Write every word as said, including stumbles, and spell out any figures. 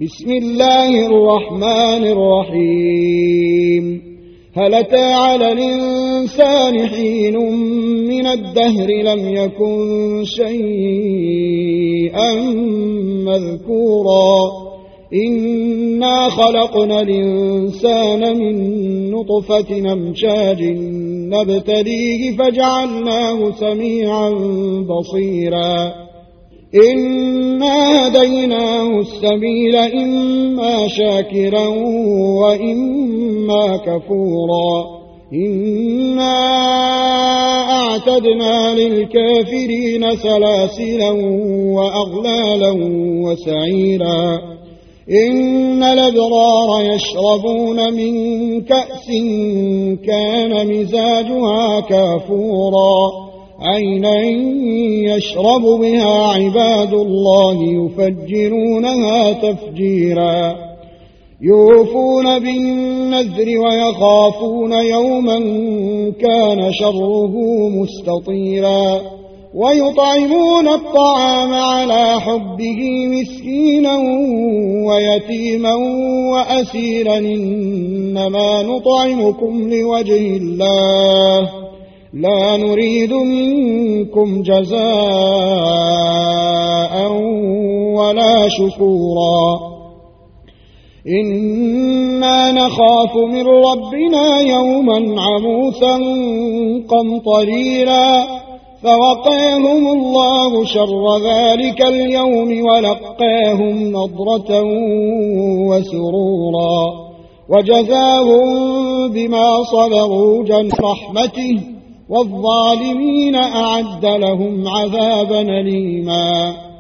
بسم الله الرحمن الرحيم. هل أتى على الإنسان حين من الدهر لم يكن شيئا مذكورا إنا خلقنا الإنسان من نطفة أمشاج نبتليه فجعلناه سميعا بصيرا إنا هديناه السبيل إما شاكرا وإما كفورا إنا أعتدنا للكافرين سلاسلا وأغلالا وسعيرا إن الأبرار يشربون من كأس كان مزاجها كافورا عينا يشرب بها عباد الله يفجرونها تفجيرا يوفون بالنذر ويخافون يوما كان شره مستطيرا ويطعمون الطعام على حبه مسكينا ويتيما وأسيرا إنما نطعمكم لوجه الله لا نريد منكم جزاء ولا شكورا إنا نخاف من ربنا يوما عبوسا قمطريرا فوقاهم الله شر ذلك اليوم ولقاهم نضرة وسرورا وجزاهم بما صبروا جنة رحمته والظالمين أعد لهم عذابا أليما.